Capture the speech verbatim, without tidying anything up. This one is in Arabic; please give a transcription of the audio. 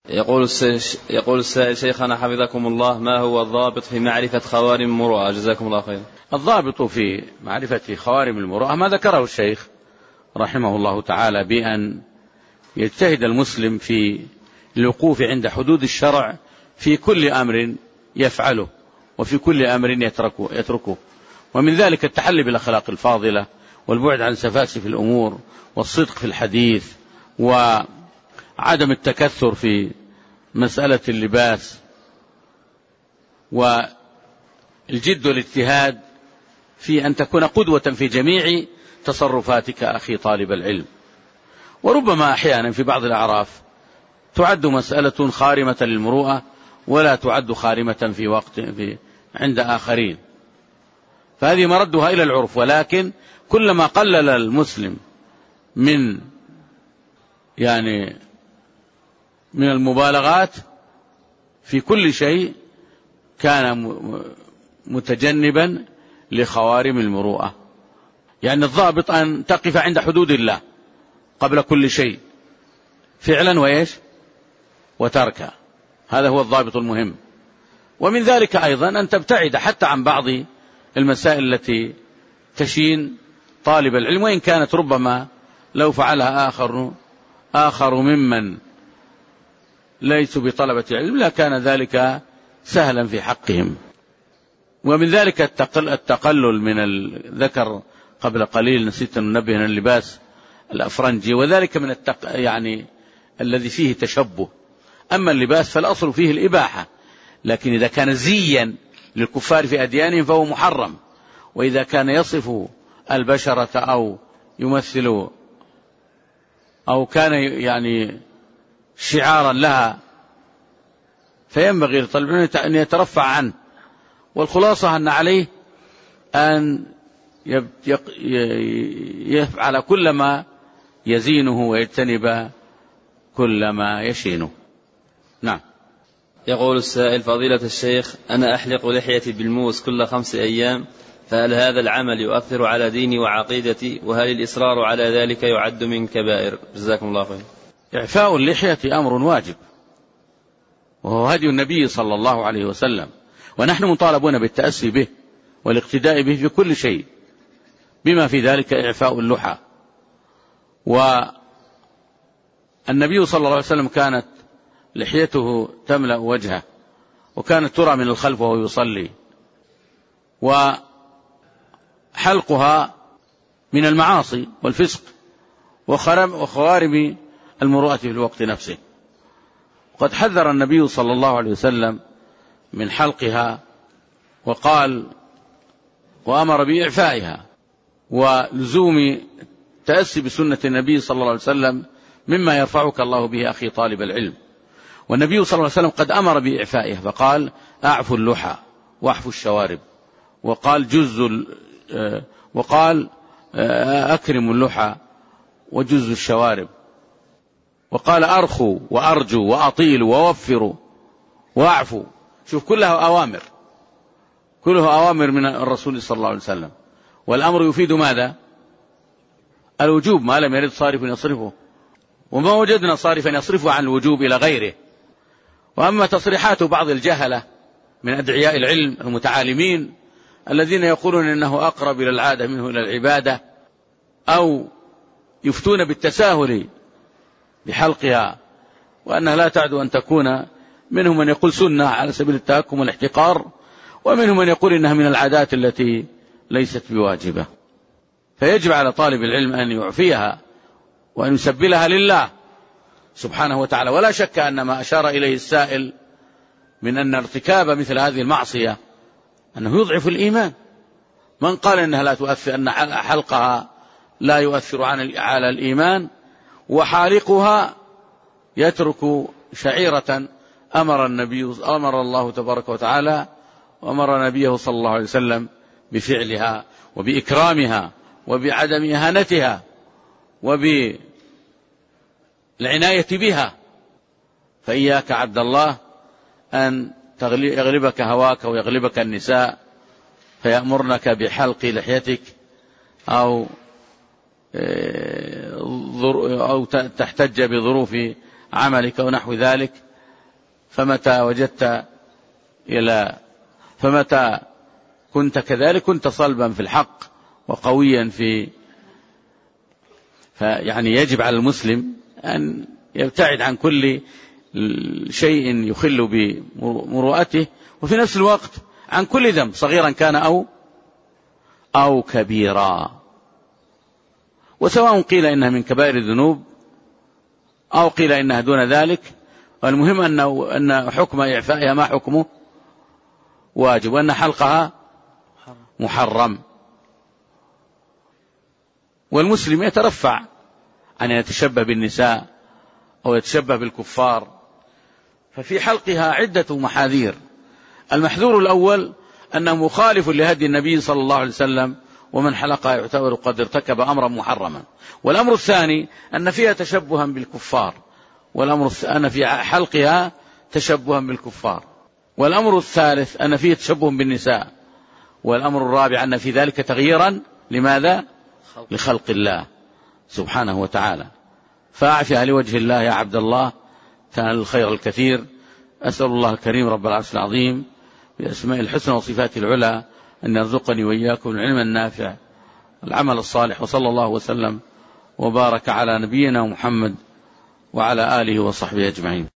يقول السائل, يقول السائل شيخنا حفظكم الله: ما هو الضابط في معرفة خوارم المروءة؟ جزاكم الله خير. الضابط في معرفة خوارم المروءة ما ذكره الشيخ رحمه الله تعالى، بأن يجتهد المسلم في الوقوف عند حدود الشرع في كل أمر يفعله وفي كل أمر يتركه, يتركه ومن ذلك التحلي بالأخلاق الفاضلة، والبعد عن سفاسف الأمور، والصدق في الحديث، وعدم التكثر في مسألة اللباس، والجد والاجتهاد في أن تكون قدوة في جميع تصرفاتك أخي طالب العلم. وربما أحيانا في بعض الأعراف تعد مسألة خارمة للمروءة ولا تعد خارمة في وقت في عند آخرين، فهذه مردها إلى العرف. ولكن كلما قلل المسلم من يعني من المبالغات في كل شيء كان متجنبا لخوارم المروءة. يعني الضابط أن تقف عند حدود الله قبل كل شيء فعلا وإيش وتركا، هذا هو الضابط المهم. ومن ذلك أيضا أن تبتعد حتى عن بعض المسائل التي تشين طالب العلم، وإن كانت ربما لو فعلها آخر آخر ممن ليسوا بطلبة علم لكان ذلك سهلا في حقهم. ومن ذلك التقلل من الذكر قبل قليل نسيت أن ننبه عن اللباس الأفرنجي، وذلك من التق... يعني الذي فيه تشبه. أما اللباس فالأصل فيه الإباحة، لكن إذا كان زيا للكفار في أديانهم فهو محرم، وإذا كان يصف البشرة أو يمثل أو كان يعني شعارا لها فينبغي لطالب العلم أن يترفع عنه. والخلاصة أن عليه أن يفعل كل ما يزينه ويجتنب كل ما يشينه. نعم. يقول السائل: فضيلة الشيخ، أنا أحلق لحيتي بالموس كل خمس أيام، فهل هذا العمل يؤثر على ديني وعقيدتي؟ وهل الإصرار على ذلك يعد من كبائر؟ جزاكم الله خير. إعفاء اللحية أمر واجب، وهو هدي النبي صلى الله عليه وسلم، ونحن مطالبون بالتأسي به والاقتداء به في كل شيء، بما في ذلك إعفاء اللحى. والنبي صلى الله عليه وسلم كانت لحيته تملأ وجهه، وكانت ترى من الخلف وهو يصلي، وحلقها من المعاصي والفسق وخوارم المروءة في الوقت نفسه. وقد حذر النبي صلى الله عليه وسلم من حلقها، وقال وأمر بإعفائها، ولزوم تأسي بسنة النبي صلى الله عليه وسلم مما يرفعك الله به أخي طالب العلم. والنبي صلى الله عليه وسلم قد أمر بإعفائها فقال: أعفوا اللحى واحفوا الشوارب، وقال جز وقال أكرموا اللحى وجز الشوارب، وقال أرخوا وأرجوا وأطيلوا ووفروا وأعفوا. شوف كلها أوامر، كلها أوامر من الرسول صلى الله عليه وسلم، والأمر يفيد ماذا؟ الوجوب، ما لم يرد صارف يصرفه، وما وجدنا صارفا يصرفه عن الوجوب إلى غيره. وأما تصريحات بعض الجهلة من أدعياء العلم المتعالمين الذين يقولون إنه أقرب إلى العادة منه إلى العبادة، أو يفتون بالتساهل بحلقها وأنها لا تعد أن تكون، منهم من يقول سنة على سبيل التهكم والاحتقار، ومنهم من يقول إنها من العادات التي ليست بواجبة. فيجب على طالب العلم أن يعفيها وأن يسبلها لله سبحانه وتعالى. ولا شك أن ما أشار إليه السائل من أن ارتكاب مثل هذه المعصية أنه يضعف الإيمان. من قال أنها لا تؤثر، أن حلقها لا يؤثر على الإيمان، وحالقها يترك شعيرة أمر النبي أمر الله تبارك وتعالى وأمر نبيه صلى الله عليه وسلم بفعلها وبإكرامها وبعدم إهانتها وبالعناية بها. فإياك عبد الله أن يغلبك هواك ويغلبك النساء فيأمرنك بحلق لحيتك أو أو تحتج بظروف عملك ونحو ذلك، فمتى وجدت إلى فمتى كنت كذلك كنت صلبا في الحق وقويا في فيعني يجب على المسلم أن يبتعد عن كل شيء يخل بمروءته، وفي نفس الوقت عن كل ذنب صغيرا كان أو أو كبيرا، وسواء قيل إنها من كبائر الذنوب أو قيل إنها دون ذلك، والمهم أنه أن حكم إعفائها ما حكمه واجب، وأن حلقها محرم. والمسلم يترفع أن يتشبه بالنساء أو يتشبه بالكفار، ففي حلقها عدة محاذير. المحذور الأول أنه مخالف لهدي النبي صلى الله عليه وسلم، ومن حلقها يعتبر قد ارتكب أمرا محرما. والأمر الثاني أن فيها تشبها بالكفار، والأمر أن في حلقها تشبها بالكفار. والأمر الثالث أن فيه تشبه بالنساء. والأمر الرابع أن في ذلك تغييرا لماذا؟ لخلق الله سبحانه وتعالى. فأعفها لوجه الله يا عبد الله تنال الخير الكثير. أسأل الله الكريم رب العرش العظيم بأسماء الحسنى وصفاته العلى أن يرزقني وإياكم العلم النافع العمل الصالح، وصلى الله وسلم وبارك على نبينا محمد وعلى آله وصحبه أجمعين.